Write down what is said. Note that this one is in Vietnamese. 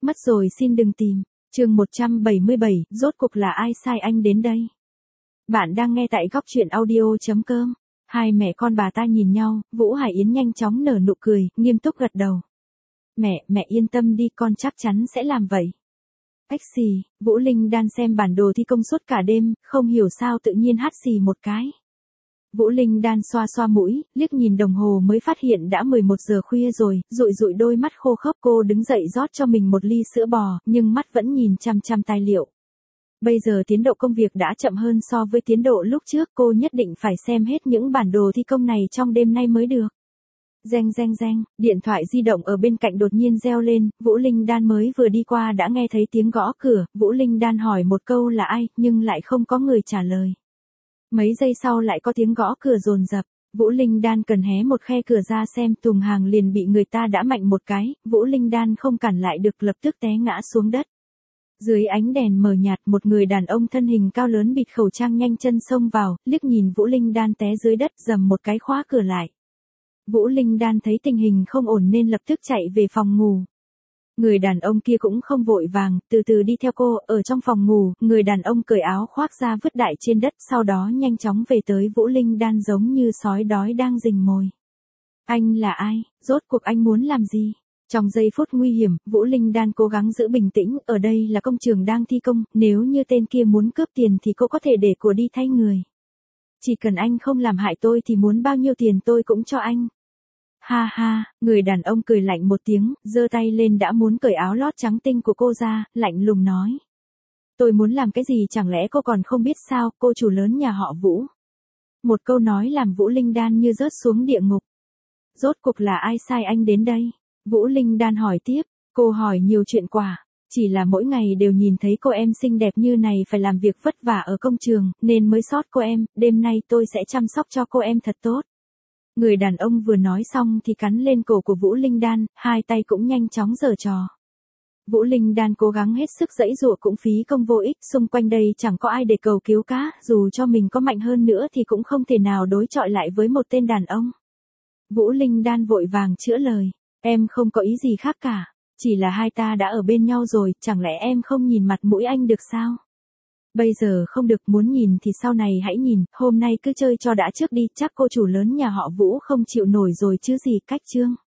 Mất rồi xin đừng tìm. Chương 177, rốt cuộc là ai sai anh đến đây? Bạn đang nghe tại góc truyện audio.com. Hai mẹ con bà ta nhìn nhau, Vũ Hải Yến nhanh chóng nở nụ cười, nghiêm túc gật đầu. Mẹ yên tâm đi, con chắc chắn sẽ làm vậy. Ếch xì, Vũ Linh đang xem bản đồ thi công suốt cả đêm, không hiểu sao tự nhiên hắt xì một cái. Vũ Linh đan xoa xoa mũi, liếc nhìn đồng hồ mới phát hiện đã 11 giờ khuya rồi, dụi dụi đôi mắt khô khốc. Cô đứng dậy rót cho mình một ly sữa bò, nhưng mắt vẫn nhìn chăm chăm tài liệu. Bây giờ tiến độ công việc đã chậm hơn so với tiến độ lúc trước, cô nhất định phải xem hết những bản đồ thi công này trong đêm nay mới được. Reng reng reng, điện thoại di động ở bên cạnh đột nhiên reo lên, Vũ Linh Đan mới vừa đi qua đã nghe thấy tiếng gõ cửa, Vũ Linh Đan hỏi một câu là ai, nhưng lại không có người trả lời. Mấy giây sau lại có tiếng gõ cửa dồn dập, Vũ Linh Đan cần hé một khe cửa ra xem, thùng hàng liền bị người ta đã mạnh một cái, Vũ Linh Đan không cản lại được lập tức té ngã xuống đất. Dưới ánh đèn mờ nhạt, một người đàn ông thân hình cao lớn bịt khẩu trang nhanh chân xông vào, liếc nhìn Vũ Linh Đan té dưới đất, giầm một cái khóa cửa lại. Vũ Linh Đan thấy tình hình không ổn nên lập tức chạy về phòng ngủ. Người đàn ông kia cũng không vội vàng, từ từ đi theo cô, ở trong phòng ngủ, người đàn ông cởi áo khoác ra vứt đại trên đất, sau đó nhanh chóng về tới Vũ Linh Đan giống như sói đói đang rình mồi. Anh là ai? Rốt cuộc anh muốn làm gì? Trong giây phút nguy hiểm, Vũ Linh Đan cố gắng giữ bình tĩnh, ở đây là công trường đang thi công, nếu như tên kia muốn cướp tiền thì cô có thể để của đi thay người. Chỉ cần anh không làm hại tôi thì muốn bao nhiêu tiền tôi cũng cho anh. Ha ha, người đàn ông cười lạnh một tiếng, giơ tay lên đã muốn cởi áo lót trắng tinh của cô ra, lạnh lùng nói. Tôi muốn làm cái gì chẳng lẽ cô còn không biết sao, cô chủ lớn nhà họ Vũ. Một câu nói làm Vũ Linh Đan như rớt xuống địa ngục. Rốt cuộc là ai sai anh đến đây? Vũ Linh Đan hỏi tiếp, cô hỏi nhiều chuyện quả. Chỉ là mỗi ngày đều nhìn thấy cô em xinh đẹp như này phải làm việc vất vả ở công trường, nên mới sót cô em, đêm nay tôi sẽ chăm sóc cho cô em thật tốt. Người đàn ông vừa nói xong thì cắn lên cổ của Vũ Linh Đan, hai tay cũng nhanh chóng giở trò. Vũ Linh Đan cố gắng hết sức giãy giụa cũng phí công vô ích, xung quanh đây chẳng có ai để cầu cứu cả, dù cho mình có mạnh hơn nữa thì cũng không thể nào đối chọi lại với một tên đàn ông. Vũ Linh Đan vội vàng chữa lời, em không có ý gì khác cả, chỉ là hai ta đã ở bên nhau rồi, chẳng lẽ em không nhìn mặt mũi anh được sao? Bây giờ không được, muốn nhìn thì sau này hãy nhìn, hôm nay cứ chơi cho đã trước đi, chắc cô chủ lớn nhà họ Vũ không chịu nổi rồi chứ gì. Cách chương